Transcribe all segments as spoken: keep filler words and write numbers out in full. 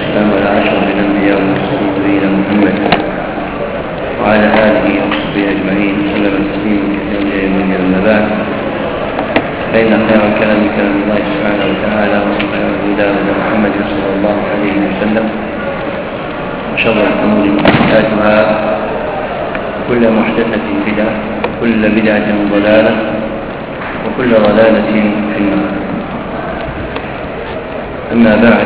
والسلام على أشرف الأنبياء والمرسلين نبينا محمد وعلى آله وصحبه أجمعين وسلم تسليما كثيرا من أما بعد، فإن خير الكلام كلام الله سبحانه وتعالى وخير الهدى هدى محمد صلى الله عليه وسلم، وشر الأمور محدثاتها وكل محدثة بدعة وكل بدعة ضلالة وكل ضلالة في النار. أما بعد،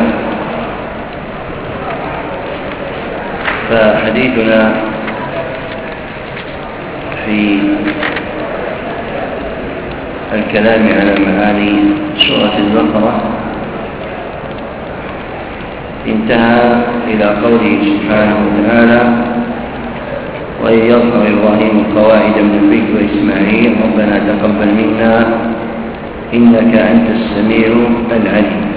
فحديثنا في الكلام على معاني سورة البقرة انتهى إلى قوله سبحانه وتعالى: وإذ يرفع إبراهيم القواعد من البيت وإسماعيل ربنا تقبل منا إنك أنت السميع العليم.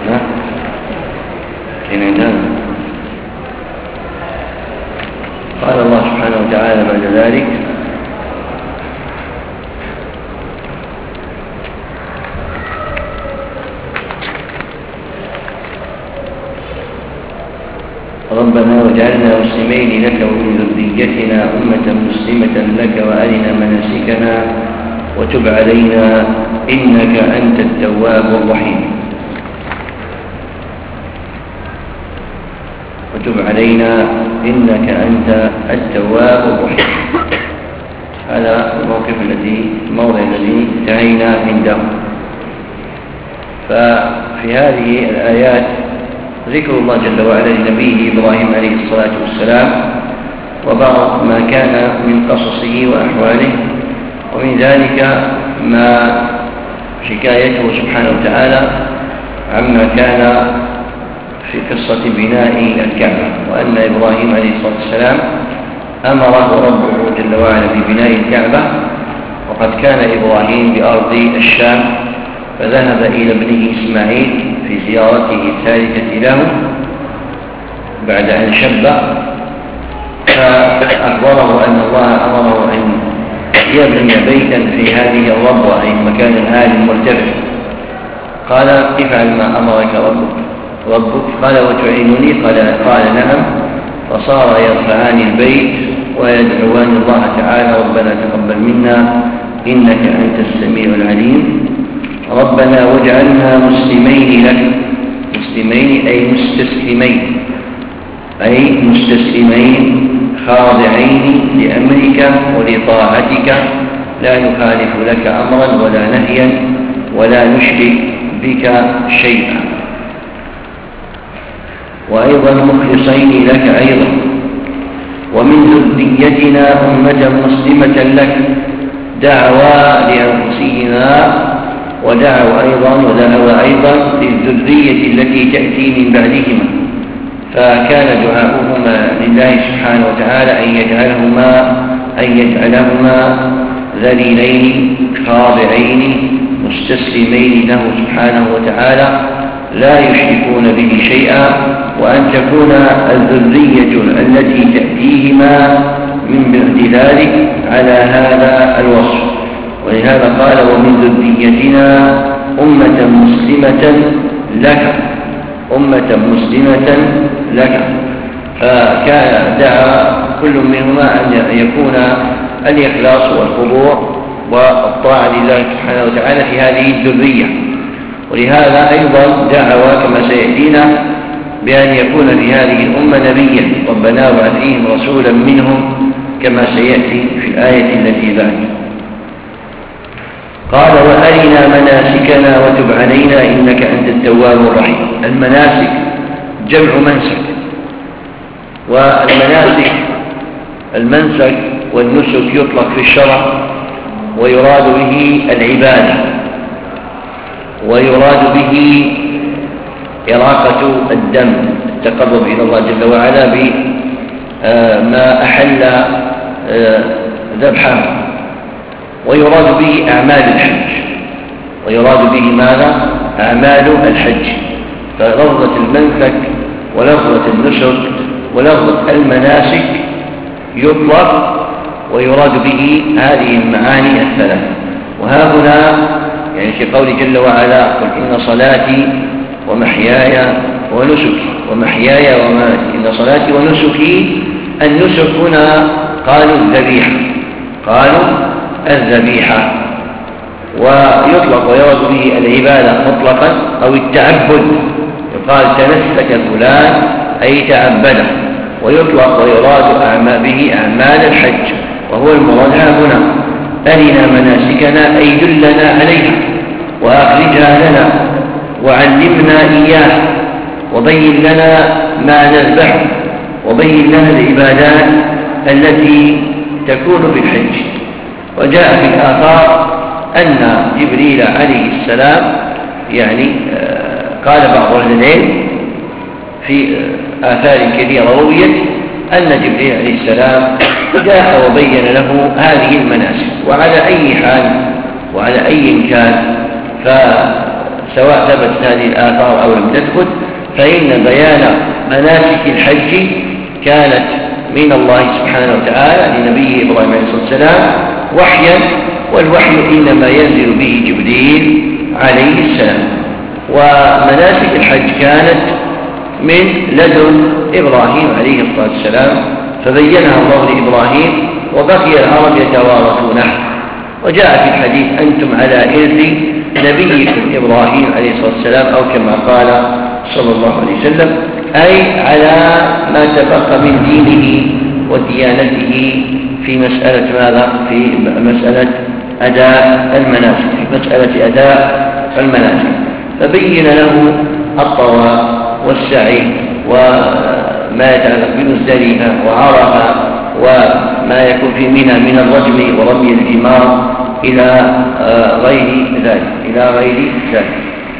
قال الله سبحانه وتعالى بعد ذلك: ربنا واجعلنا مسلمين لك ومن ذريتنا أمة مسلمة لك وأرنا مناسكنا وتب علينا إنك أنت التواب الرحيم وتب علينا إنك أنت التواب الرحيم. هذا الموقف الذي الموضع الذي انتهينا عنده. ففي هذه الآيات ذكر الله جل وعلا لنبيه إبراهيم عليه الصلاة والسلام وبعض ما كان من قصصه وأحواله، ومن ذلك ما حكايته سبحانه وتعالى عما كان في قصة بناء الكعبة، وأن إبراهيم عليه الصلاة والسلام أمره ربه جل وعلا ببناء الكعبة، وقد كان إبراهيم بأرض الشام، فذهب إلى ابنه إسماعيل في زيارته الثالثة له بعد أن شب، فأخبره أن الله أمره أن يبني بيتا في هذه الربوة، أي المكان العالي المرتفع. قال: افعل ما أمرك ربك ربك قال: وتعينني؟ قال: قال نعم. فصار يرفعان البيت ويدعوان الله تعالى: ربنا تقبل منا إنك أنت السميع العليم، ربنا واجعلنا مسلمين لك. مسلمين أي مستسلمين، أي مستسلمين خاضعين لأمرك ولطاعتك، لا نخالف لك أمرا ولا نهيا ولا نشرك بك شيئا، وأيضا مخلصين لك أيضا، ومن ذريتنا أمة مسلمة لك. دعوا لأنفسهما ودعوا أيضا ودعوا أيضا للذرية التي تأتي من بعدهما، فكان دعاؤهما لله سبحانه وتعالى أن يجعلهما أن يجعلهما ذليلين خاضعين مستسلمين له سبحانه وتعالى، لا يشركون به شيئا، وأن تكون الذرية التي تأتيهما من بعد ذلك على هذا الوصف. ولهذا قال: ومن ذريتنا أمة مسلمة لك أمة مسلمة لك. فكان دعا كل منهما أن يكون الإخلاص والخضوع والطاعة لله سبحانه وتعالى في هذه الذرية. ولهذا أيضا دعوا كما سيأتينا بأن يكون في هذه الأمة نبيا، ربنا وابعث فيهم رسولا منهم، كما سيأتي في الآية التي بعد. قال: وأرنا مناسكنا وتب علينا إنك أنت التواب الرحيم. المناسك جمع منسك، والمناسك المنسك والنسك يطلق في الشرع ويراد به العبادة، ويراد به إراقة الدم، التقرب إلى الله جل وعلا بما أحل ذبحه، ويراد به أعمال الحج، ويراد به ماذا؟ أعمال الحج. فلفظة المنسك ولفظة النسك ولفظة المناسك يطلق ويراد به هذه المعاني الثلاث. وها هنا يعني في قول جل وعلا: قل إن صلاتي ومحياي ونسكي ومحياي ومماتي إن صلاتي ونسكي. النسك هنا قالوا الذبيحة قالوا الذبيحة ويطلق ويرد به العبادة مطلقا أو التعبد، يقال تنسك فلان أي تعبده، ويطلق ويراد أعمال به أعمال الحج، وهو المراد هنا أرنا مناسكنا أي دلنا عليها وأخرجها لنا وعلمنا إياه وبين لنا ما نذبحه وبين لنا العبادات التي تكون في الحج. وجاء في الآثار أن جبريل عليه السلام يعني قال بعض أهل العلم في آثار كثيرة رويت أن جبريل عليه السلام جاء وبين له هذه المناسك. وعلى أي حال وعلى أي كان فسواء ثبتت هذه الآثار أو لم تثبت فإن بيان مناسك الحج كانت من الله سبحانه وتعالى لنبيه إبراهيم عليه الصلاة والسلام وحيا، والوحي إنما ينزل به جبريل عليه السلام. ومناسك الحج كانت من لدن إبراهيم عليه الصلاة والسلام فبينها الله لإبراهيم وبقي العرب يتوارثونه. وجاء في الحديث أنتم على إرث نبيكم إبراهيم عليه الصلاة والسلام أو كما قال صلى الله عليه وسلم، أي على ما تبقى من دينه وديانته في مسألة ماذا؟ في مسألة أداء المناسك في مسألة أداء المناسك فبين له الطواف والسعي وما يتعلق بمزدلفة وعرفة وما يكون في منى من الرجم ورمي الجمار إلى غير ذلك إلى غير ذلك.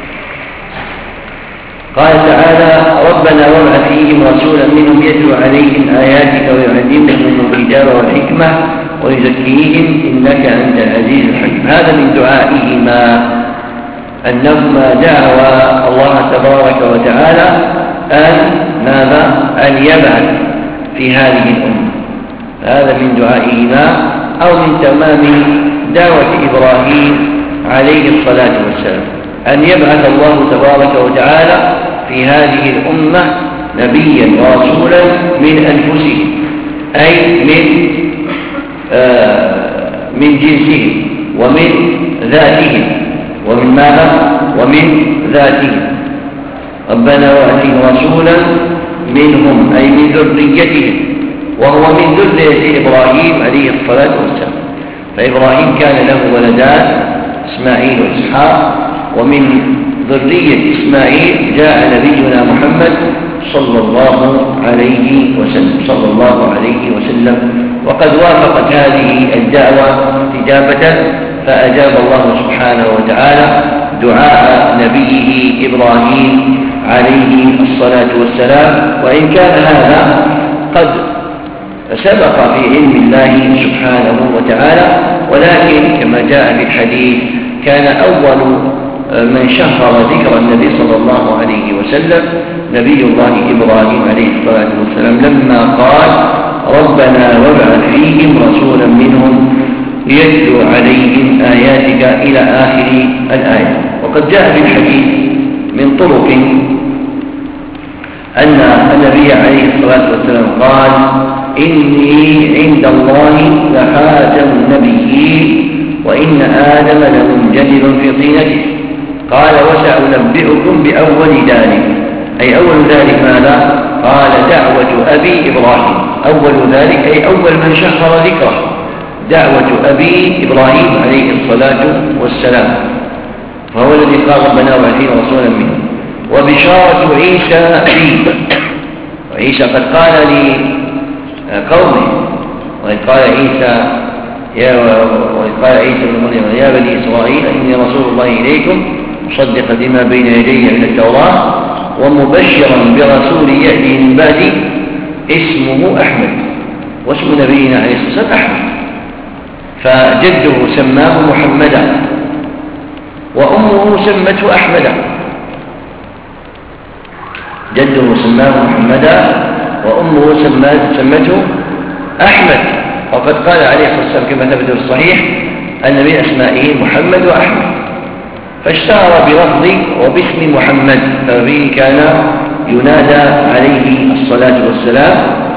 قال تعالى ربنا وابعث فيهم رسولا منهم يتلو عليهم آياتك ويعلمهم الكتاب والحكمة ويزكيهم إنك أنت العزيز الحكيم. هذا من دعائهما أنهما دعوا الله تبارك وتعالى أن ماذا؟ أن يبعث في هذه الأمة. هذا من دعائهما أو من تمام دعوة إبراهيم عليه الصلاة والسلام أن يبعث الله تبارك وتعالى في هذه الأمة نبيا ورسولا من أنفسهم أي من آه من جنسهم ومن ذاتهم ومن ماذا؟ ومن ذاتهم. ربنا وأتهم رسولا منهم أي من ذريتهم، وهو من ذرية إبراهيم عليه الصلاة والسلام. فإبراهيم كان له ولدان إسماعيل وإسحاق، ومن ذرية إسماعيل جاء نبينا محمد صلى الله عليه وسلم صلى الله عليه وسلم وقد وافقت هذه الدعوة استجابة فأجاب الله سبحانه وتعالى دعاء نبيه إبراهيم عليه الصلاة والسلام. وإن كان هذا قد سبق في علم الله سبحانه وتعالى، ولكن كما جاء في الحديث كان أول من شهر ذكر النبي صلى الله عليه وسلم نبي الله إبراهيم عليه الصلاة والسلام لما قال ربنا وابعث فيهم رسولا منهم يتلو عليهم آياتك إلى آخر الآية. وقد جاء في الحديث من طرق أن النبي عليه الصلاة والسلام قال إني عند الله لخاتم النبيين وإن آدم لمنجدل في طينته. قال وسأنبئكم بأول ذلك، أي أول ذلك ماذا؟ قال دعوة أبي إبراهيم. أول ذلك أي أول من شهر ذكره دعوة أبي إبراهيم عليه الصلاة والسلام، فهو الذي قال ربنا وابعث فيهم رسولا منه. وبشارة عيسى فيه، وعيسى قد قال لقومه وإذ قال عيسى يا وإذ قال عيسى بن مريم يا بني إسرائيل إني رسول الله إليكم مصدقا لما بين يدي من التوراة ومبشرا برسول يأتي من بعدي اسمه أحمد. واسم نبينا عليه الصلاة والسلام أحمد، فجده سماه محمدا وأمه سمته أحمدا. جده سماه محمدا وأمه سمته أحمد. وقد قال عليه الصلاة والسلام كما ثبت في الصحيح أن من أسمائه محمد وأحمد، فاشتهر بلفظ وباسم محمد، فبه كان ينادى عليه الصلاة والسلام.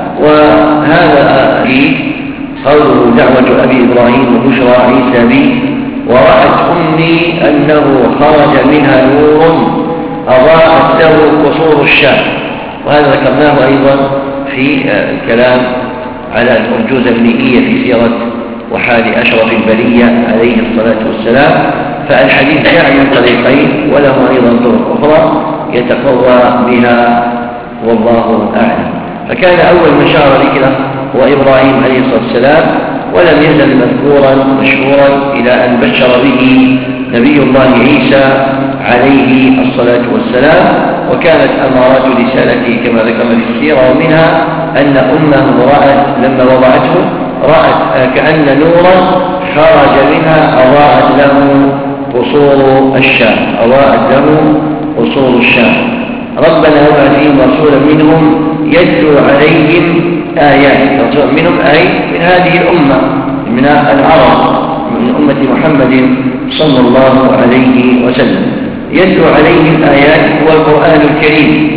وهذا أكيد قوله دعوة أبي إبراهيم وبشرى عيسى بي ورأت أمي أنه خرج منها نور أضاءت له قصور الشام. وهذا ذكرناه أيضا في الكلام على الأرجوزة المئية في سيرة وحال أشرف البرية عليه الصلاة والسلام. فالحديث جاء من طريقين وله أيضا طرق أخرى يتقوى بها والله أعلم. فكان أول من شار ذكره هو إبراهيم عليه الصلاة والسلام، ولم يزل مذكورا مشهورا إلى أن بشر به نبي الله عيسى عليه الصلاة والسلام. وكانت أمارات رسالته كما ذكرنا في السيرة، ومنها أن أمه رأت لما وضعته رأت كأن نورا خرج منها أضاءت له قصور الشام أضاءت له قصور الشام. ربنا وابعث فيهم رسولا منهم يتلو عليهم آيات، رسولا منهم أي من هذه الأمة من العرب من أمة محمد صلى الله عليه وسلم، يتلو عليهم آيات هو القرآن الكريم،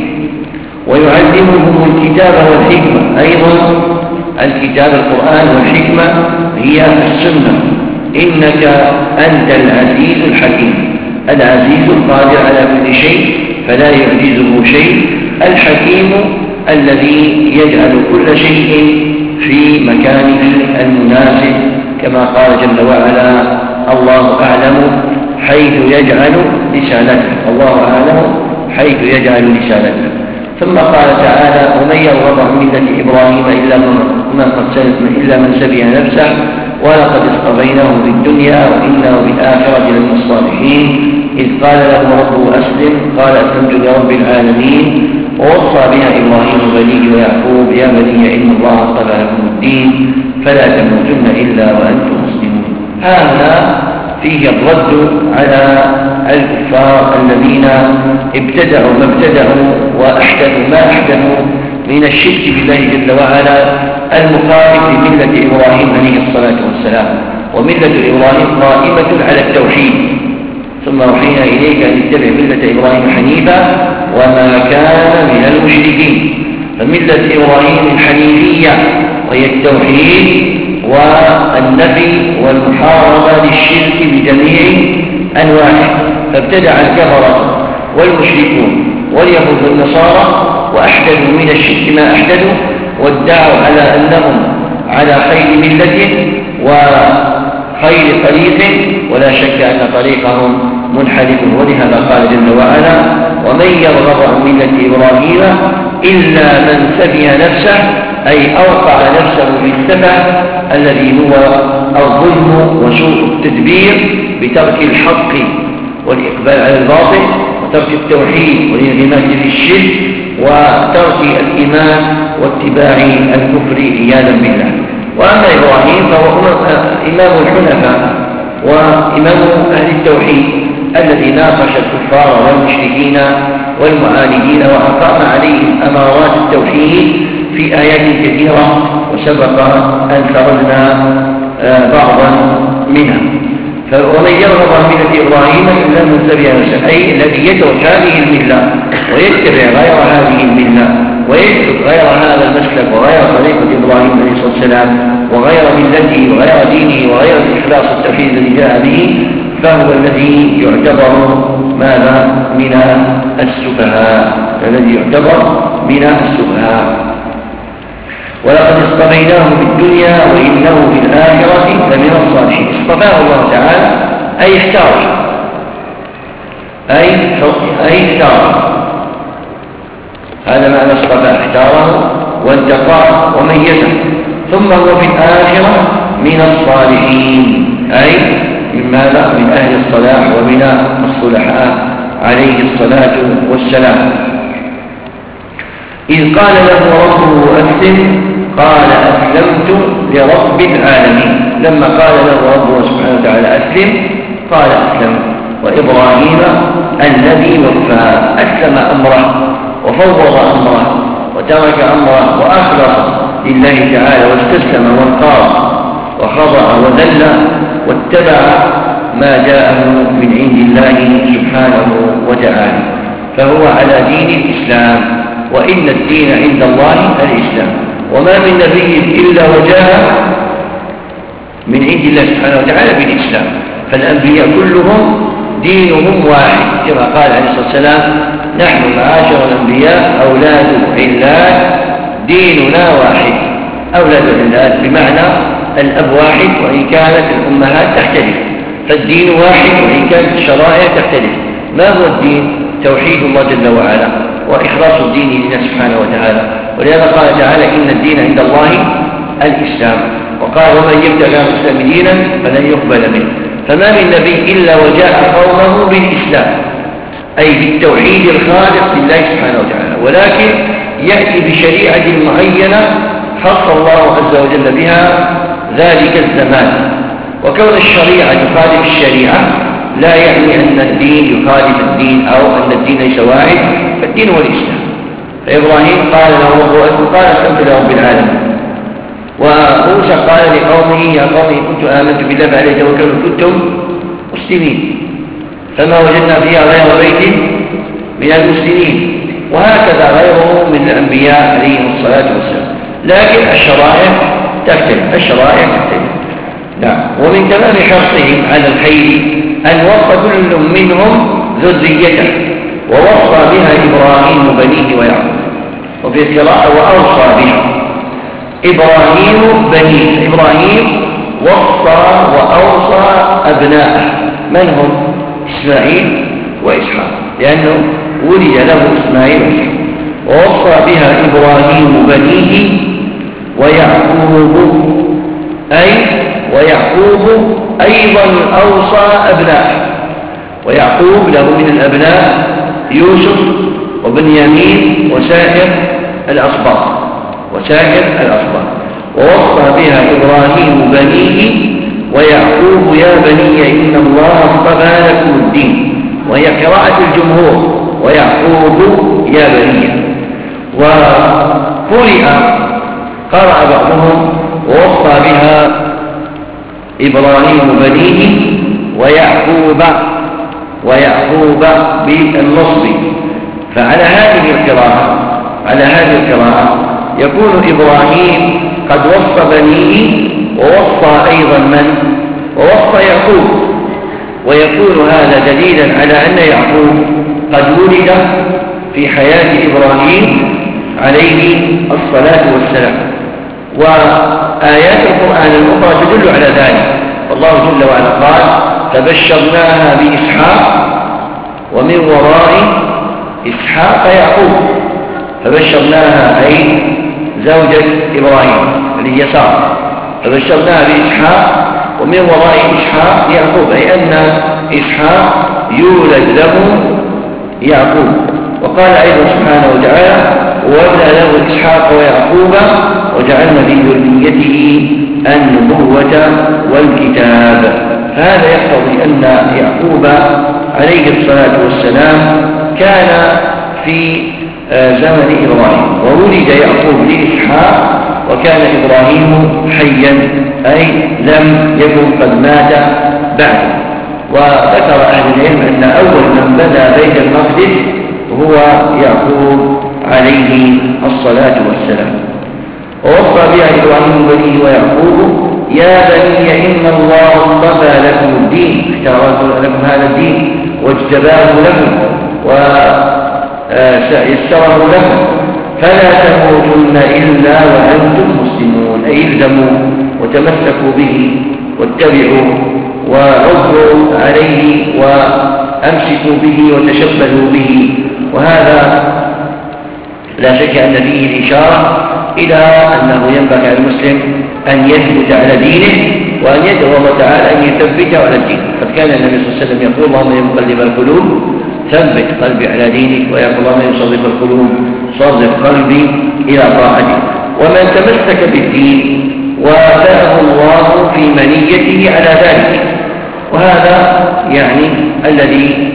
ويعلمهم الكتاب والحكمة. أيضا الكتاب القرآن والحكمة هي السنة. إنك أنت العزيز الحكيم، العزيز القادر على كل شيء فلا يعجزه شيء، الحكيم الذي يجعل كل شيء في مكانه المناسب كما قال جل وعلا الله أعلم حيث يجعل رسالته، الله أعلم حيث يجعل رسالته. ثم قال تعالى ومن يرغب عن ملة إبراهيم إلا من قد سلم إلا من سفه نفسه ولقد اصطفيناه في الدنيا وإنه في الآخرة لمن الصالحين إذ قال له ربه أسلم قال أسلمت لرب العالمين ووصى بها إبراهيم بنيه ويعقوب يا بني إن الله اصطفى لكم الدين فلا تموتن إلا وأنتم مسلمون. هذا فيه الرد على الكفار الذين ابتدعوا ما ابتدعوا وأحدثوا ما أحدثوا من الشرك بالله جل وعلا المخالف لملة إبراهيم عليه الصلاة والسلام. وملة إبراهيم قائمة على التوحيد، ثم أوحينا إليك أن اتبع ملة إبراهيم حنيفا وما كان من المشركين. فملة إبراهيم الحنيفية وهي التوحيد والنفي والمحاربة للشرك بجميع أنواعه. فابتدع الكفرة والمشركون واليهود والنصارى وأحدثوا من الشرك ما أحدثوا وادعوا على أنهم على خير ملة وخير طريق، ولا شك أن طريقهم منحرف. ولهذا قال جل وعلا ومن يرغب عن ملة إبراهيم إلا من سفه نفسه أي أوقع نفسه في السفه الذي هو الظلم وسوء التدبير بترك الحق والإقبال على الباطل وترك التوحيد والانغماس في الشرك وترك الإيمان واتباع الكفر عياذا بالله. وأما إبراهيم فهو إمام الحنفاء وإمام أهل التوحيد الذي ناقش الكفار والمشركين والمعاندين وأقام عليهم أمارات التوحيد في آيات كثيرة وسبق أن فرضنا بعضا منها. ومن يرغب عن ملة إبراهيم إلا من سفه نفسه أي الذي يترك هذه الملة ويتبع غير هذه الملة ويترك غير هذا المسلك وغير طريقة إبراهيم عليه الصلاة والسلام وغير ملته وغير دينه وغير الإخلاص التوحيد الذي جاء به فهو الذي يعتبر ماذا من السفهاء، الذي يعتبر من السفهاء. ولقد اصطفيناه في الدنيا وإنه في الآخرة لمن الصالحين. اصطفاه الله تعالى أي اختاره أي أي اختاره، هذا معنى اصطفى، اختاره وانتقاه وميزه. ثم هو في الآخرة من الصالحين أي من ماذا؟ من أهل الصلاح ومن الصلحاء عليه الصلاة والسلام. إذ قال له ربه أسلم قال أسلمت لرب العالمين. لما قال له ربه سبحانه وتعالى أسلم قال أسلمت. وإبراهيم الذي وفى أسلم أمره وفوض أمره وترك أمره وأخلص لله تعالى واستسلم وانقاد وخضع وذل واتبع ما جاءه من عند الله سبحانه وتعالى. فهو على دين الإسلام، وإن الدين عند الله الإسلام. وما من نبي إلا وجاء من عند الله سبحانه وتعالى بالإسلام، فالأنبياء كلهم دينهم واحد، كما قال عليه الصلاة والسلام: نحن معاشر الأنبياء أولاد علات ديننا واحد. أولاد علات بمعنى الأب واحد وإن كانت الأمهات تختلف، فالدين واحد وإن كانت الشرائع تختلف. ما هو الدين؟ توحيد الله جل وعلا وإخلاص الدين لله سبحانه وتعالى. ولهذا قال تعالى: إن الدين عند الله الإسلام. وقال: ومن يبتغي غير الإسلام دينا فلن يقبل منه. فما من نبي إلا وجاء قومه بالإسلام، أي بالتوحيد الخالص لله سبحانه وتعالى، ولكن يأتي بشريعة معينة خص الله عز وجل بها ذلك الزمان. وكون الشريعة تخالف الشريعة لا يعني أن الدين يخالف الدين أو أن الدين ليس واحد، فالدين هو الإسلام. فإبراهيم قال له ربه قال الحمد لله رب العالمين. وموسى قال لقومه: يا قوم كنت آمنت بالله فعليه توكلوا كنتم مسلمين، فما وجدنا فيها غير بيت من المسلمين. وهكذا غيره من الأنبياء عليهم الصلاة والسلام. لكن الشرائع تختلف، الشرائع تختلف. نعم. ومن تمام حرصهم على الخير أن وصى كل منهم ذريته، ووصى بها إبراهيم بنيه ويعقوب. وفي قراءة: وأوصى بها إبراهيم بنيه. إبراهيم وصى وأوصى أبناءه، من هم؟ إسماعيل وإسحاق، لأنه ولد له إسماعيل وإسحاق. ووصى بها إبراهيم بنيه ويعقوب، أي ويعقوب أيضا أوصى أبناءه. ويعقوب له من الأبناء يوسف وبنيامين وسائر الأصباط وسائر الأصباط. ووصى بها إبراهيم بنيه ويعقوب: يا بني إن الله اصطفى لكم الدين. وهي قراءة الجمهور: ويعقوب يا بني. وقرئ قرأ بعضهم: ووصى بها إبراهيم بنيه ويعقوب ويعقوب بالنصب. فعلى هذه القراءة على هذه القراءة يكون إبراهيم قد وصى بنيه ووصى أيضا من؟ ووصى يعقوب. ويكون هذا دليلا على أن يعقوب قد ولد في حياة إبراهيم عليه الصلاة والسلام. وآيات القرآن الأخرى تدل على ذلك. والله جل وعلا قال: فبشرناها بإسحاق ومن وراء إسحاق يعقوب. فبشرناها أي زوجة إبراهيم اللي هي سارة، فبشرناها بإسحاق ومن وراء إسحاق يعقوب، أي أن إسحاق يولد له يعقوب. وقال أيضا سبحانه وتعالى: ووهبنا له إسحاق ويعقوب وجعلنا في ذريته النبوة والكتاب. فهذا يقتضي أن يعقوب عليه الصلاة والسلام كان في زمن إبراهيم، وولد يعقوب لإسحاق وكان إبراهيم حيا، أي لم يكن قد مات بعد. وذكر أهل العلم أن أول من بنى بيت المقدس هو يعقوب عليه الصلاة والسلام. ووصى بها إبراهيم بنيه ويعقوب: يا بني إن الله اصطفى لكم الدين، اختار لكم هذا الدين واجتباه لكم ويسره لكم، فلا تموتن إلا وأنتم مسلمون. أي الزموا وتمسكوا به واتبعوا وعضوا عليه وأمسكوا به وتشبهوا به. وهذا لا شك أن فيه الإشارة إلى أنه ينبغي على المسلم أن يثبت على دينه وأن يدعو الله تعالى أن يثبته على الدين. قد كان النبي صلى الله عليه وسلم يقول: اللهم يا مقلب القلوب ثبت قلبي على دينك، ويقول: اللهم يا مصرف القلوب صرف قلبي إلى طاعتك. ومن تمسك بالدين وافاه الله في منيته على ذلك. وهذا يعني الذي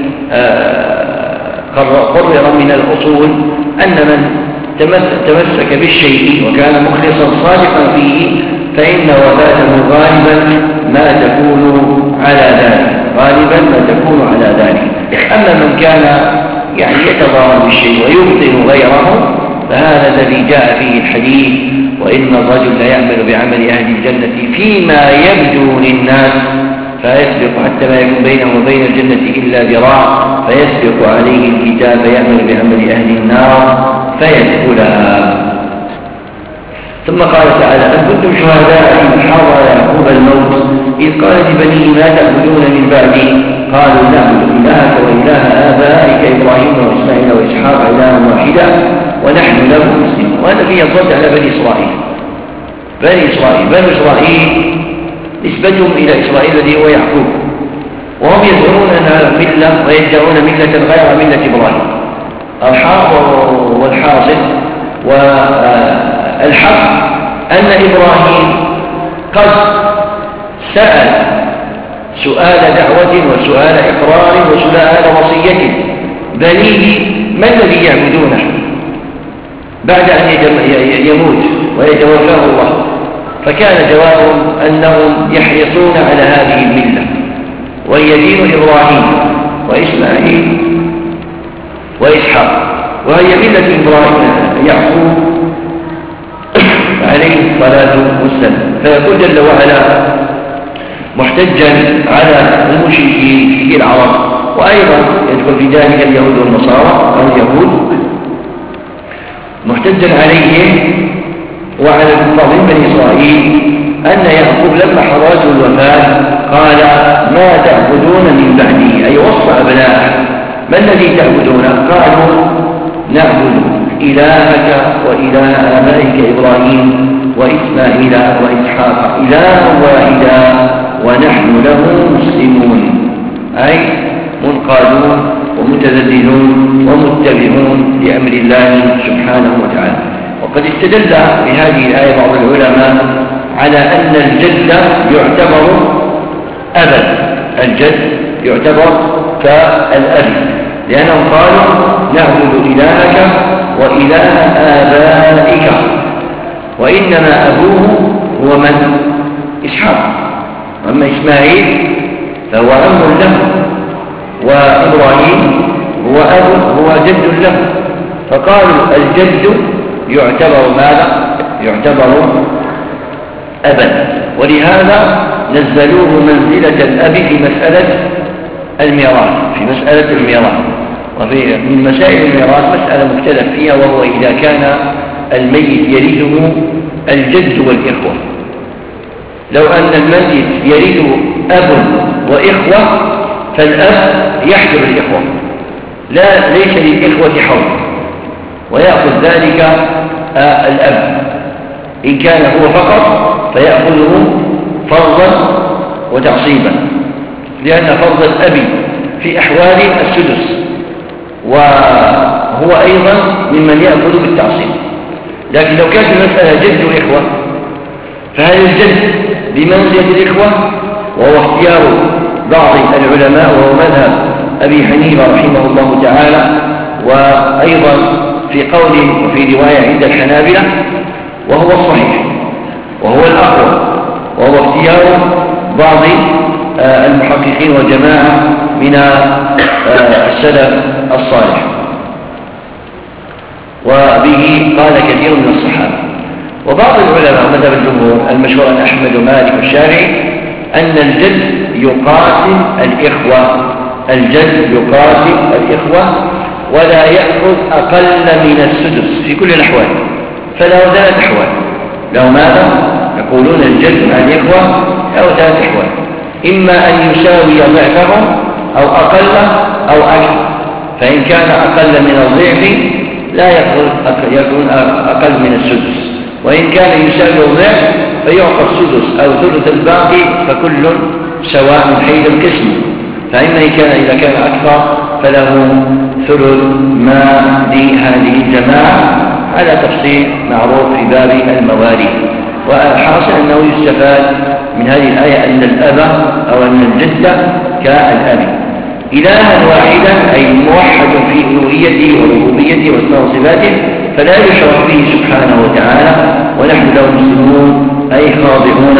قرر من الأصول أن من تمسك بالشيء وكان مخلصا صادقا فيه فإن وفاته غالبا ما تكون على ذلك غالبا ما تكون على ذلك. أما من كان يعني يتظاهر بالشيء ويبطن غيره، فهذا الذي جاء فيه الحديث: وإن الرجل لا يعمل بعمل أهل الجنة فيما يبدو للناس فيسبق حتى ما يكون بينه وبين الجنة إلا ذراع فيسبق عليه الكتاب فيعمل بعمل أهل النار فيدخلها. ثم قال تعالى: أن كنتم شهداء إذ حضر يعقوب الموت إذ قال لبنيه ما تعبدون من بعدي قالوا نعبد إلهك وإله آبائك إبراهيم وإسماعيل وإسحاق إلها واحدا ونحن له مسلمون. وهذا فيه الرد على بني إسرائيل. بني إسرائيل بني إسرائيل نسبتهم إلى إسرائيل الذي هو يعقوب، وهم يزعمون أنها ملة ويدعون ملة غير ملة إبراهيم. والحاصل والحق أن إبراهيم قد سأل سؤال دعوة وسؤال إقرار وسؤال وصية بنيه ما الذي يعبدونه بعد أن يموت ويتوفاه الله، فكان جوابهم أنهم يحرصون على هذه الملة وهي دين إبراهيم وإسماعيل وإسحاق، وهي ملة إبراهيم يعقوب عليه الصلاة والسلام. فيقول جل وعلا محتجا على المشركين في العرب، وأيضا يدخل في ذلك اليهود والنصارى أو اليهود، محتجا عليهم وعلى الكفار من بني إسرائيل أن يعقوب لما حضرته الوفاة قال ما تعبدون من بعدي، أي وصف أبنائه ما الذي تعبدون؟ قالوا نعبد إلهك وإله آبائك إبراهيم وإسماعيل وإسحاق إلها واحدا ونحن له مسلمون، أي منقادون ومتذللون ومتبعون لأمر الله سبحانه وتعالى. وقد استدل بهذه الآية بعض العلماء على أن الجد يعتبر أبا، الجد يعتبر كالأب، لأنهم قالوا نعبد إلهك وإله آبائك، وإنما أبوه هو من؟ إسحاق. أما إسماعيل فهو أم له، وإبراهيم هو أب هو جد له، فقالوا الجد يعتبر ماذا؟ يعتبر أبا، ولهذا نزلوه منزلة الأب في مسألة الميراث في مسألة الميراث وفي من مسائل الميراث مسألة مختلف فيها، وهو إذا كان الميت يرثه الجد والإخوة. لو أن الميت يرثه أب وإخوة فالأب يحجب الإخوة، لا ليس للإخوة حول، ويأخذ ذلك آه الأب. إن كان هو فقط فيأخذه فرضا وتعصيبا، لأن فرض الأب في أحوال السدس، وهو أيضا ممن يأخذ بالتعصيب. لكن لو كانت المسألة جد وإخوة فهل الجد بمنزلة الإخوة؟ وهو اختيار بعض العلماء وهو مذهب أبي حنيفة رحمه الله تعالى، وأيضا في قول وفي رواية عند الحنابلة، وهو الصحيح وهو الأقوى، وهو اختيار بعض المحققين وجماعة من السلف الصالح، وبه قال كثير من الصحابة. وبعض العلماء مذهب الجمهور المشهور عن أحمد ومالك والشافعي أن الجد يقاتل الإخوة، الجد يقاتل الإخوة ولا يأخذ أقل من السدس في كل الأحوال، فله ثلاث أحوال. له ماذا؟ يقولون الجد مع الإخوة له ثلاث أحوال: إما أن يساوي ضعفهم أو أقل أو أكثر، فإن كان أقل من الضعف لا يكون أقل من السدس، وإن كان يساوي الضعف فيعطى السدس أو ثلث الباقي، فكل سواء حيث القسم. فإما إن كان إذا كان أكثر فله ثلث ما لهذه الجماعة على تفصيل معروف في باب المواريث. والحاصل أنه يستفاد من هذه الآية أن الأب أو أن الجد كالأب إلها واحدا، أي موحد في ألوهيته وربوبيته واسماء وصفاته، فلا يشرك به سبحانه وتعالى، ونحن له مسلمون أي خاضعون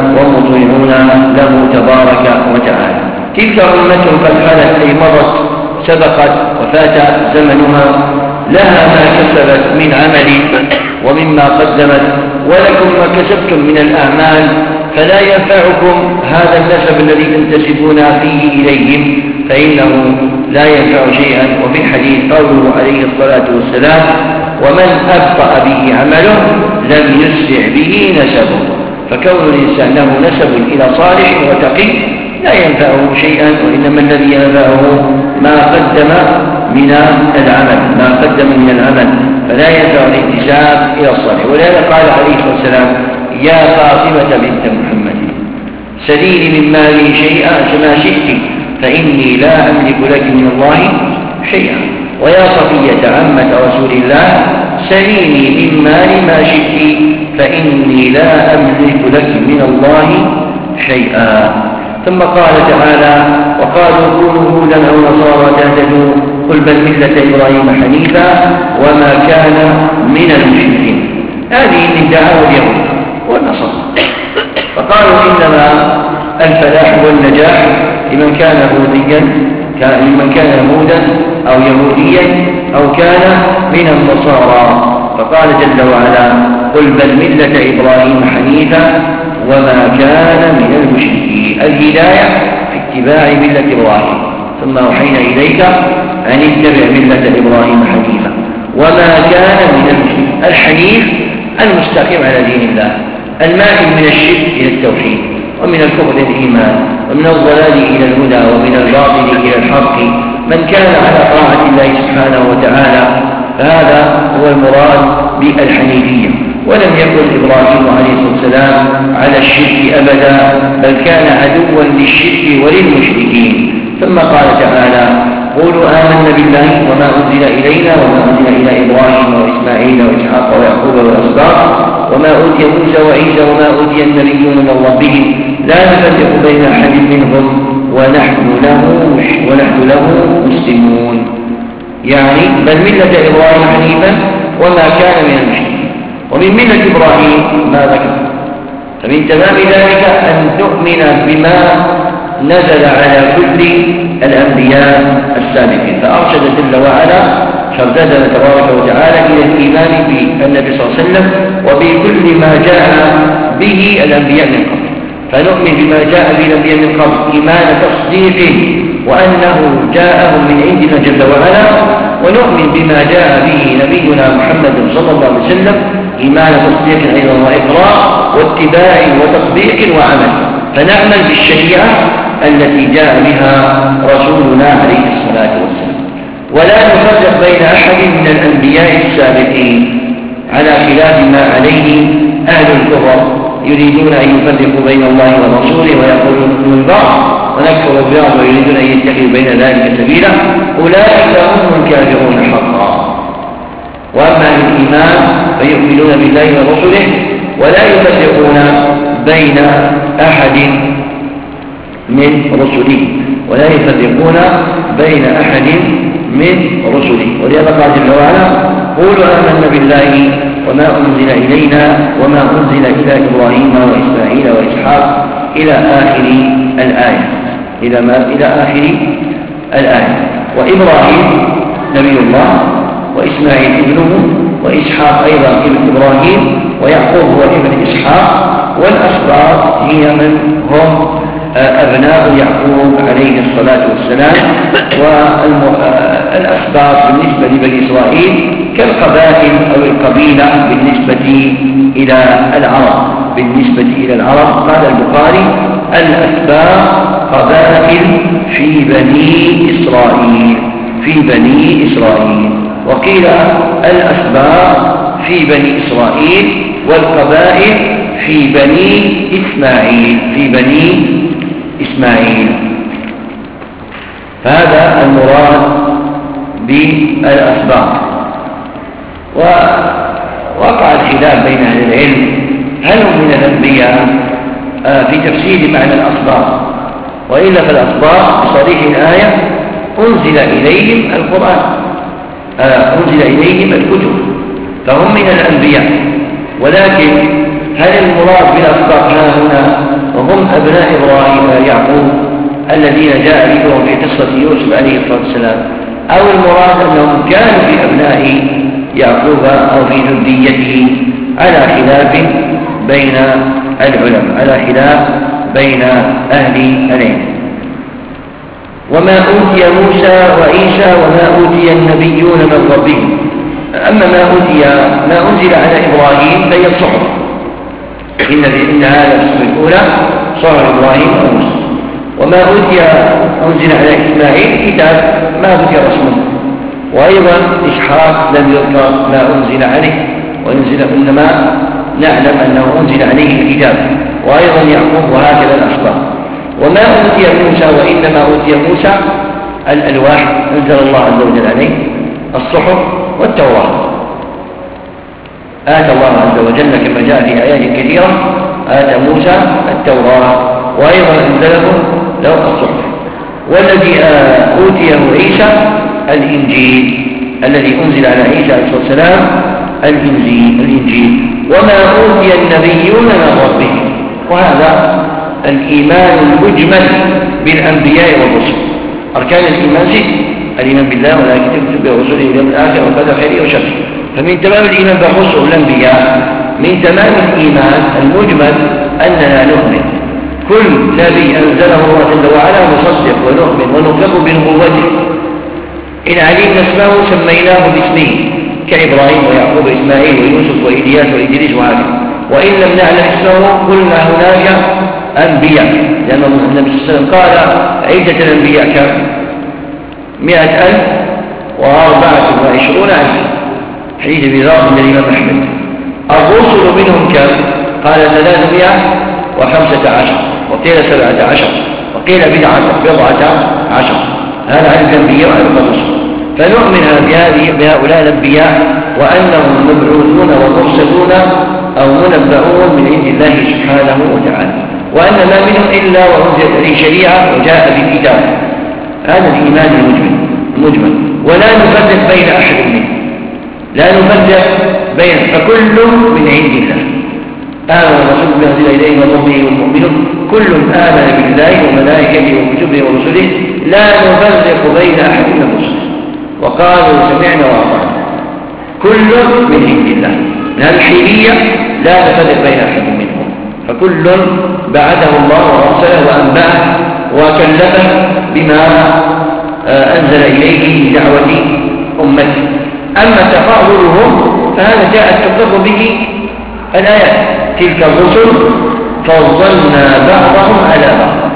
ومطيعون له تبارك وتعالى. تلك أمة قد خلت أي مضت سبقت وفات زمنها، لها ما كسبت من عمل ومما قدمت، ولكم ما كسبتم من الأعمال، فلا ينفعكم هذا النسب الذي تنتسبون فيه إليهم، فإنه لا ينفع شيئا. وفي الحديث قوله عليه الصلاة والسلام: ومن أبطأ به عمله لم يسرع به نسبه. فكون الإنسان له نسب إلى صالح وتقي لا ينفعه شيئا، وإنما الذي ينفعه ما قدم من العمل ما قدم من العمل فلا ينفع الانتساب إلى الصالح. ولهذا قال عليه الصلاة والسلام: يا فاطمة بنت محمد سليني من مالي شيئا كما شئت فإني لا أملك لك من الله شيئا. ويا صفية عمة رسول الله سليني من مالي ما شئت فإني لا أملك لك من الله شيئا. ثم قال تعالى: وقالوا كونوا هودا أو نصارى تهتدوا قل بل ملة إبراهيم حنيفا وما كان من المشركين. هذه من دعاوى اليهود والنصارى، فقالوا إنما الفلاح والنجاح لمن كان يهوديا لمن كان يهودا أو يهوديا أو كان من النصارى. فقال جل وعلا: قل بل ملة إبراهيم حنيفا وما كان من المشركين. الهداية في اتباع ملة إبراهيم، ثم أوحينا إليك أن اتبع ملة إبراهيم حنيفا وما كان من المشركين. الحنيف المستقيم على دين الله، المائل من الشرك إلى التوحيد، ومن الكفر إلى الإيمان، ومن الضلال إلى الهدى، ومن الباطل إلى الحق، من كان على طاعة الله سبحانه وتعالى، فهذا هو المراد بالحنيفية. ولم يكن إبراهيم عليه الصلاة والسلام على الشرك أبدا، بل كان عدوا للشرك وللمشركين. ثم قال تعالى: قولوا آمنا بالله وما أنزل إلينا وما أنزل إلى إبراهيم وإسماعيل وإسحاق ويعقوب والأسباط وما أوتي موسى وعيسى وما أوتي النبيون من ربهم لا نفرق بين أحد منهم ونحن له ونحن له مسلمون. يعني بل ملة إبراهيم حنيفا وما كان من المشركين. ومن ملة إبراهيم ما ذكر، فمن تمام ذلك أن تؤمن بما نزل على كل الأنبياء السابقين. فأرشد جل وعلا شرطنا تبارك وتعالى إلى الإيمان بالنبي صلى الله عليه وسلم وبكل ما جاء به الأنبياء من قبل. فنؤمن بما جاء به الأنبياء من قبل إيمان تصديق وأنه جاءهم من عندنا جل وعلا، ونؤمن بما جاء به نبينا محمد صلى الله عليه وسلم إيمان تصديق أيضا وإقرار واتباع وتطبيق وعمل. فنعمل بالشريعة التي جاء بها رسولنا عليه الصلاة والسلام، ولا نفرق بين أحد من الأنبياء السابقين، على خلاف ما عليه أهل الكفر يريدون أن يفرقوا بين الله ورسوله ويقولون نؤمن ببعض ونكفر ببعض ويريدون أن يتخذوا بين ذلك سبيلا. أولئك هم الكافرون حقا. وأما أهل الإيمان فيؤمنون بالله ورسله ولا يفرقون بين أحد من رسله ولا يفرقون بين أحد من رسله. ولهذا قال جل وعلا: قولوا آمنا بالله وما أنزل إلينا وما أنزل إلى إبراهيم وإسماعيل وإسحاق إلى آخر الآية إلى ما إلى آخر الآية. وإبراهيم نبي الله، وإسماعيل ابنه، وإسحاق أيضا ابن إبراهيم، ويعقوب هو ابن إسحاق، والأسباط هي من هم أبناء يعقوب عليه الصلاة والسلام. والأسباط بالنسبة لبني إسرائيل كالقبائل أو القبيلة بالنسبة إلى العرب بالنسبة إلى العرب. قال البخاري: الأسباط قبائل في بني إسرائيل في بني إسرائيل وقيل الأسباط في بني إسرائيل والقبائل في بني إسماعيل في بني إسماعيل. فهذا المراد بالأسباط. ووقع الخلاف بين أهل العلم هل هم من الأنبياء في تفسير معنى الأسباط، وإلا فالأسباط بصريح الآية أنزل إليهم القرآن أنزل إليهم الكتب، فهم من الأنبياء. ولكن هل المراد بالأسباط ها هنا وهم أبناء إبراهيم يعقوب الذين جاء ذكرهم في قصة يوسف عليه الصلاة والسلام، أو المراد أنهم كانوا في أبناء يعقوب أو في ذريته، على خلاف بين العلماء، على خلاف بين أهل العلم. وما أوتي موسى وعيسى وما أوتي النبيون من ربهم. أما ما أوتي ما أنزل على إبراهيم فهي الصحف، إن إن هذا الصحف الأولى صحف إبراهيم وموسى. وما أوتي أنزل على إسماعيل كتاب ما ذكر اسمه، وأيضا إسحاق لم يذكر ما أنزل عليه، وأنزل إنما نعلم أنه أنزل عليه الكتاب، وأيضا يعقوب، وهكذا الأسباط. وما أوتي موسى وإنما أوتي موسى الألواح، أنزل الله عز وجل عليه الصحف والتوراة. آتى الله عز وجل كما جاء في آيات كثيرة، آتى موسى التوراة، وأيضا أنزله له الصحف. والذي أوتيه عيسى الإنجيل، الذي أنزل على عيسى عليه الصلاة والسلام الإنجيل. الإنجيل. وما أوتي النبيون من ربهم، وهذا الإيمان المجمل بالأنبياء والرسل. أركان الإيمان ست: الإيمان بالله وملائكته وكتبه ورسله واليوم الآخر والقدر خيره وشره. فمن تمام الإيمان بالرسل والأنبياء، من تمام الإيمان المجمل أننا نؤمن كل نبي أنزله الله جل وعلا نصدق ونؤمن ونطلق بنبوته. إن علمنا اسمه سميناه باسمه، كإبراهيم ويعقوب وإسماعيل ويوسف وإلياس وإدريس وهكذا. وإن لم نعلم اسمه قلنا هناك أنبياء، لأن النبي صلى الله عليه وسلم قال عدة الأنبياء كم؟ مئة ألف وأربعة وعشرون ألف، حديث بذاق من الإمام أحمد. الرسل منهم كم؟ قال ثلاثمائة وخمسة عشر، وقيل سبعة عشر، وقيل بدعة بضعة عشر. هذا عن الأنبياء وعن الرسل. فنؤمن بهذه بهؤلاء الأنبياء وأنهم مبعوثون ومرسلون أو منبؤون من عند الله سبحانه وتعالى، وأن ما منهم إلا وأنزلت عليه شريعة وجاء بالكتاب. هذا الإيمان المجمل المجمل ولا نفرق بين أحد منهم، لا نفرق بين، فكل من عند الله. آمن الرسول بما أنزل إليه من ربه والمؤمنون كل آمن بالله وملائكته وكتبه ورسله لا نفرق بين أحد من الرسل وقالوا سمعنا وأطعنا. كل من عند الله، من الحينية لا نفرق بين أحد منهم، فكل بعده الله ورسله وأنبأه وكلفه بما أنزل إليه بدعوة أمته. أما تفاضلهم فهذا جاءت تقر به الآيات: تلك الرسل فضلنا بعضهم على بعض.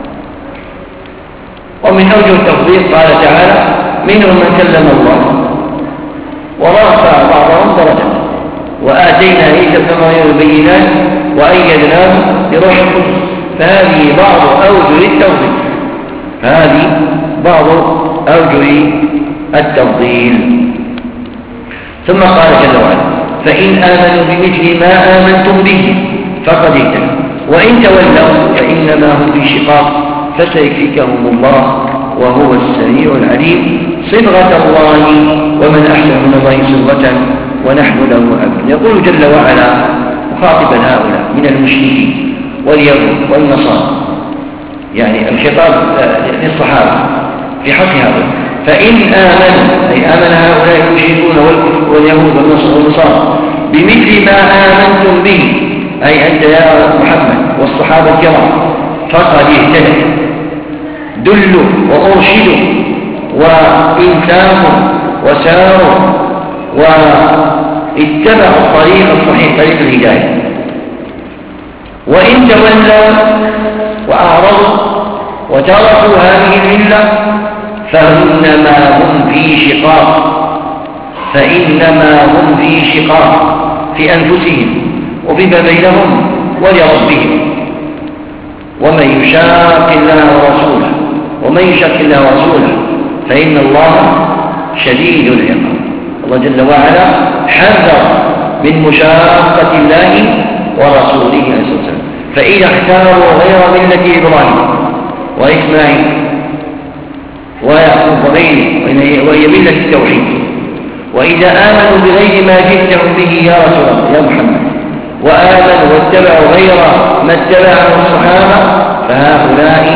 ومن أوجه التفضيل قال تعالى: منهم من كلم الله ورفع بعضهم درجات، وآتينا عيسى ابن مريم البينات وأيدناه بروح القدس. فهذه بعض أوجه التفضيل، هذه بعض أوجه التفضيل. ثم قال جل وعلا: فإن آمنوا بمثل ما آمنتم به فقد اهتدوا وإن تولوا فإنما هم في شقاق فسيكفيكهم الله وهو السميع العليم. صبغة الله ومن أحسن من الله صبغة ونحن له عبد. يقول جل وعلا مخاطبا هؤلاء من المشركين واليهود والنصارى، يعني الخطاب للصحابة في حق هؤلاء: فإن آمنوا، أي آمن هؤلاء المشركون واليهود والنصارى بمثل ما آمنتم به، أي أنت يا محمد والصحابة الكرام، فقد اهتدوا، دلوا وأرشدوا وإنتاقوا وساروا واتبعوا الطريق الصحيح، طريق الهداية. وإن تولوا وأعرضوا وتركوا هذه الملة فإنما هم في شقاق فإنما هم في شقاق في أنفسهم وفيما بينهم ولربهم. ومن يشاق الله ورسوله ومن يشاق الله ورسوله فإن الله شديد العقاب. الله جل وعلا حذر من مشاقة الله ورسوله عليه الصلاة والسلام. فإذا اختاروا غير ملة إبراهيم وإسماعيل ويعقوب وغيره وهي ملة التوحيد، وإذا آمنوا بغير ما جئتهم به يا رسول الله يا محمد، وآمنوا واتبعوا غير ما اتبعه الصحابة، فهؤلاء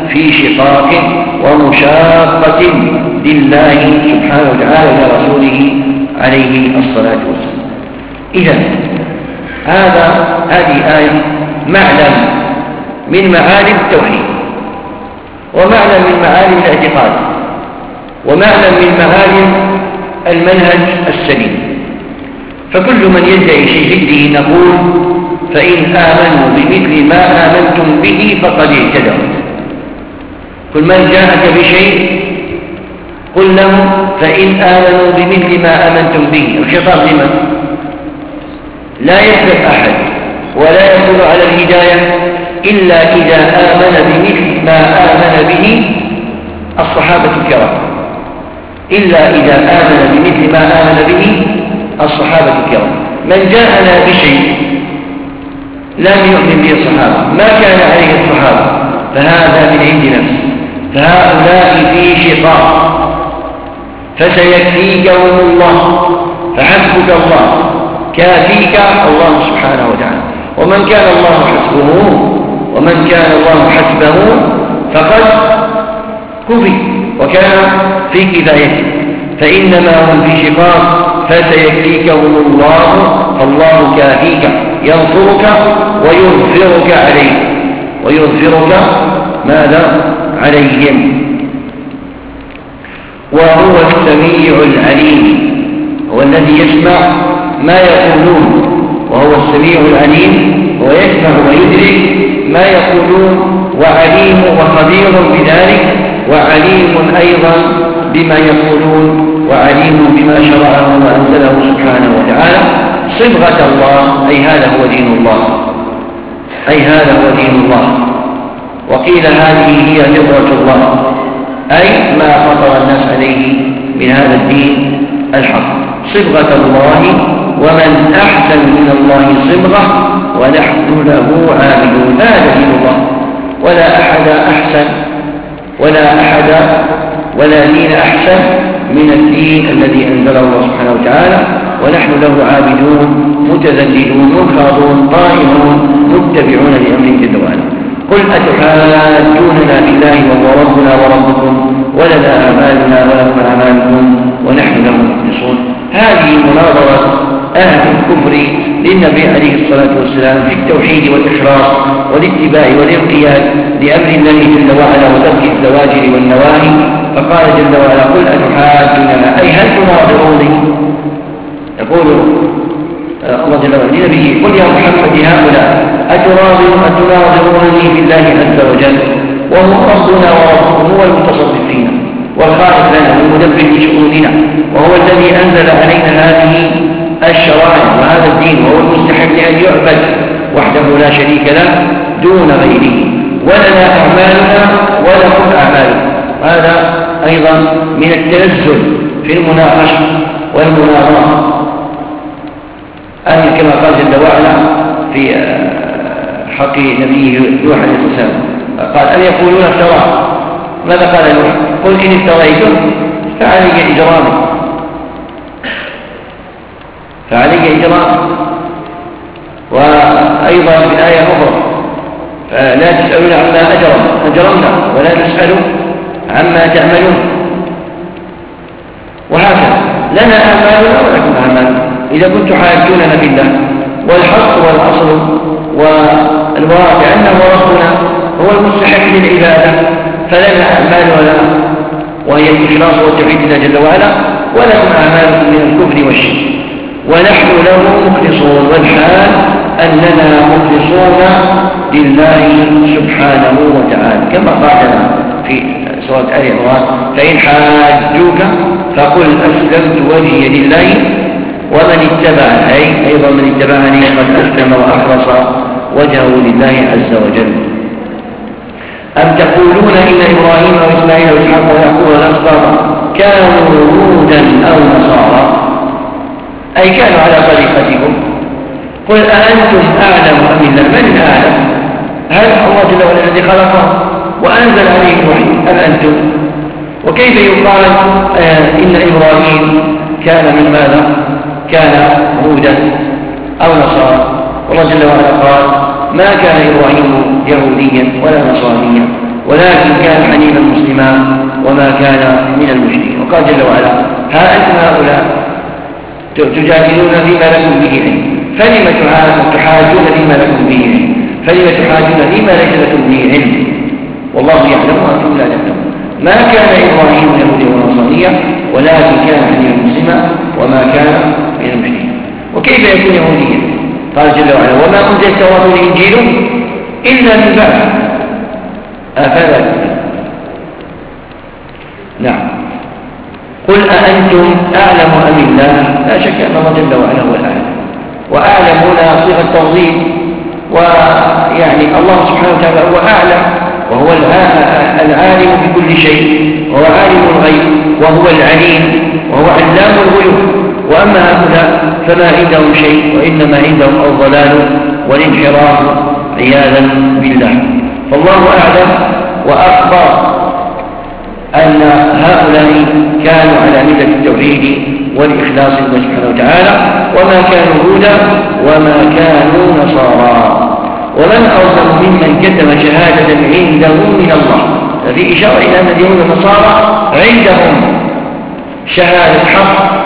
في شقاق ومشاقة لله سبحانه وتعالى ولرسوله عليه الصلاة والسلام. إذن هذا هذه آية معلم من معالم التوحيد، ومعلم من معالم الاعتقاد، ومعلم من معالم المنهج السليم. فكل من يدعي شيء في الدين نقول فإن آمنوا بمثل ما آمنتم به فقد اهتدوا. كل من جاءك بشيء قل له فإن آمنوا بمثل ما آمنتم به. الخطاب لمن؟ لا يسبق أحد ولا يدل على الهداية إلا إذا آمن بمثل ما آمن به الصحابة الكرام، إلا إذا آمن بمثل ما آمن به الصحابة الكرام. من جاءنا بشيء لم يؤمن به الصحابة، ما كان عليه الصحابة، فهذا من عند نفسه، فهؤلاء في شقاق، فسيكفيكهم الله، فحسبك الله، كافيك الله سبحانه وتعالى. ومن كان الله حسبه ومن كان الله حسبه فقد كفي وكان في كفايته. فإنما هم في شقاق فسيكفيكهم الله، فالله كافيك، ينصرك ويظفرك عليه، ويظفرك ماذا؟ عليهم. وهو السميع العليم، هو الذي يسمع ما يقولون، وهو السميع العليم، ويسمع ويدرك ما يقولون، وعليم وخبير بذلك، وعليم أيضا بما يقولون، وعليم بما شرعه وأنزله سبحانه وتعالى. صبغة الله، أي هذا هو دين الله، أي هذا هو دين الله. وقيل هذه هي فطرة الله، أي ما فطر الناس عليه من هذا الدين الحق. صبغة الله، ومن أحسن من الله صبغة ونحن له عابدون. هذا دين الله، ولا أحد أحسن ولا أحد ولا دين أحسن من الدين الذي أنزله الله سبحانه وتعالى، ونحن له عابدون متذللون منخاضون طائعون متبعون لأمره جل وعلا. قل أتحاجوننا بالله وهو ربنا وربكم ولنا أعمالنا ولكم أعمالكم ونحن له مخلصون. هذه مناظرة أهل الكفر للنبي عليه الصلاة والسلام في التوحيد والإخلاص والاتباع والانقياد لأمر الله جل وعلا وترك الزواجر والنواهي. فقال جل وعلا قل أتحاجوننا، أي هل تناظروني؟ يقول الله جل وعلا لنبيه قل يا محمد هؤلاء أتناظروني في الله عز وجل وهو ربنا وربكم، هو المتصرف فينا والخالق لنا والمدبر لشؤوننا، وهو الذي أنزل علينا هذه الشرائع وهذا الدين، وهو المستحق لأن يعبد وحده لا شريك له دون غيره. ولنا أعمالنا ولكم أعمالكم. هذا أيضا من التنزل في المناقشة والمناظرة، أن كما قال جل وعلا في حق نبيه نوح عليه السلام قال أن يقولون افتراه. ماذا قال نوح؟ قل إن افتريتم فعلي إجرامي، فعلي إجرامي. وأيضا في آية أخرى لا تسألون عما أجرم أجرمنا ولا تسألوا عما تعملون. وهكذا لنا أعمالنا ولكم أعمالنا إذا كنت حاجوننا بالله. والحق والأصل والواقع أنه ربنا هو المستحق للعبادة، فلنا أعمال ولنا وهي الإخلاص والتوحيد لله جل وعلا، ولكم أعمالكم من الكفر والشرك، ونحن له مخلصون، والحال أننا مخلصون لله سبحانه وتعالى كما قال في سورة آل عمران فإن حاجوك فقل أسلمت وجهي لله ومن اتبعني، أي أيضا من اتبعني قد أسلم وأخلص وجهه لله عز وجل. أم تقولون إن إبراهيم وإسماعيل وإسحاق ويعقوب والأسباط كانوا هودا أو نصارى، أي كانوا على طريقتكم. قل أأنتم أعلم أم الله؟ من أعلم؟ هل الله جل وعلا الذي خلقه وأنزل عليه الوحي أم أنتم؟ وكيف يقال آه إن إبراهيم كان من ماذا؟ كان هودا أو نصارى؟ والله جل وعلا قال ما كان إبراهيم يهوديا ولا نصرانيا ولكن كان حنيفا مسلما وما كان من المشركين. وقال جل وعلا: ها أنتم هؤلاء تجادلون فيما لكم به علم فلم تحاجون فيما لكم به علم فلم تحاجون فيما ليس لكم به علم والله يعلم وأنتم لا تعلمون. ما كان إبراهيم يهوديا ونصرانيا ولكن كان حنيفا مسلما وما كان من المشركين. وكيف يكون يهوديا؟ قال جل وعلا: وما أنزل التوراة والإنجيل إلا من بعد أفلا تؤمنون. نعم. قل أأنتم أعلم أم الله؟ لا شك أن الله جل وعلا هو الأعلم، وأعلم هنا صيغة تفضيل، ويعني الله سبحانه وتعالى هو أعلم وهو العالم بكل شيء، وهو عالم الغيب وهو العليم وهو علام الغيوب. وأما هؤلاء فما عندهم شيء وإنما عندهم الضلال والانحراف عياذا بالله. فالله أعلم وأخبر أن هؤلاء كانوا على ملة التوحيد والإخلاص لله سبحانه وتعالى، وما كانوا هودا وما كانوا نصارى. ومن أظلم ممن كتم شهادة عنده من الله. ففي إشارة إلى أن اليهود والنصارى عندهم شهادة حق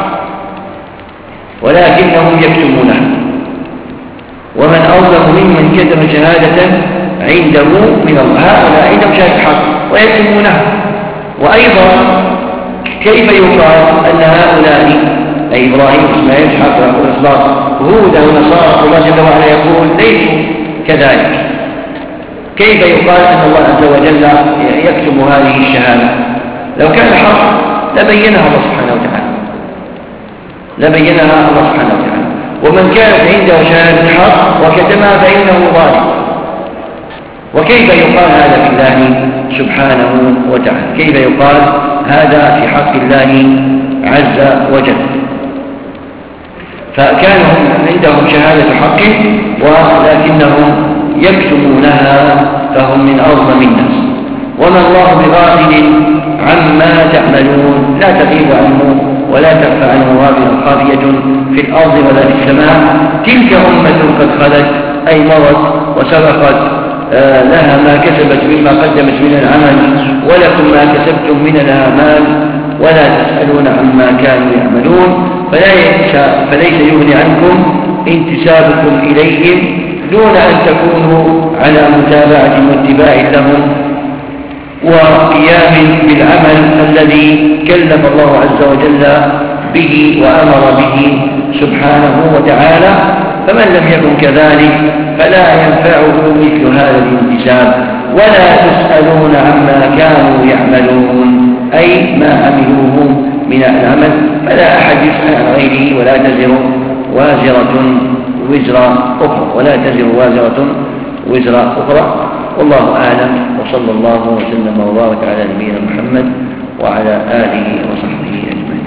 ولكنهم يكتمونها. ومن أظلم ممن كتم شهادة عنده من الله. هؤلاء عندهم شهادة حق ويكتمونها. وأيضا كيف يقال أن هؤلاء أي إبراهيم وإسماعيل وإسحاق ويعقوب والأسباط هودا ونصارى الله جل وعلا يقول ليسوا كذلك؟ كيف يقال أن الله عز وجل يكتم هذه الشهادة؟ لو كان حق لبينها الله سبحانه وتعالى لبينها الله سبحانه وتعالى ومن كانت عنده شهادة حق وكتمها فإنه ظالم. وكيف يقال هذا في الله سبحانه وتعالى؟ كيف يقال هذا في حق الله عز وجل؟ فكانوا عندهم شهادة حق ولكنهم يكتمونها فهم من أظلم الناس. وما الله بغافل عما تعملون، لا تغيب عنه ولا تخفى عنه غافلة خافية في الأرض ولا في السماء. تلك أمة قد خلت أي مضت وسبقت آه لها ما كسبت مما قدمت من العمل ولكم ما كسبتم من الآمال ولا تسألون عما كانوا يعملون. فلا فليس يغني عنكم انتسابكم إليهم دون أن تكونوا على متابعة واتباع لهم وقيام بالعمل الذي كلف الله عز وجل به وأمر به سبحانه وتعالى. فمن لم يكن كذلك فلا ينفعه مثل هذا الانتساب. ولا تسألون عما كانوا يعملون أي ما عملوه من العمل، فلا أحد يسأل عن غيره ولا تزر وازرة وزر أخرى ولا تزر وازرة وزر أخرى. والله أعلم، وصلى الله وسلم وبارك على نبينا محمد وعلى آله وصحبه أجمعين.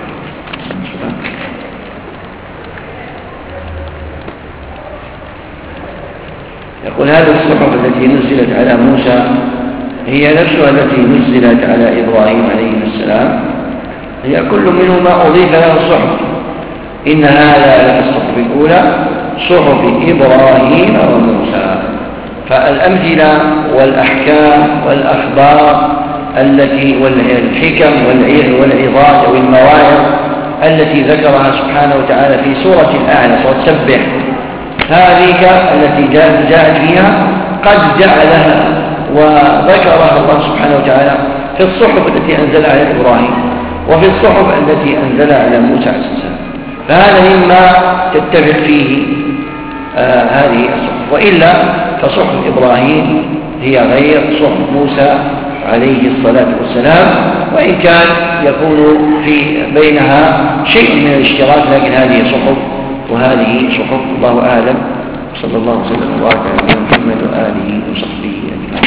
يقول: هذه الصحف التي نزلت على موسى هي نفسها التي نزلت على إبراهيم عليه السلام؟ هي كل منهما أضيف له الصحف. إن هذا الصحف الأولى صحف إبراهيم وموسى. فالأمثلة والأحكام والأخبار التي والحكم والعظات والمواعظ التي ذكرها سبحانه وتعالى في سورة الأعلى سورة سبح، هذه التي جاءت فيها قد جعلها وذكرها الله سبحانه وتعالى في الصحف التي أنزلها على إبراهيم وفي الصحف التي أنزلها على موسى عليه السلام. فهذا مما تتفق فيه آه هذه الصحف. وإلا فصحف إبراهيم هي غير صحف موسى عليه الصلاة والسلام، وإن كان يكون في بينها شيء من الاشتراك، لكن هذه صحف وهذه صحف. الله أعلم. صلى الله وسلم وبارك على محمد وآله وصحبه أجمعين.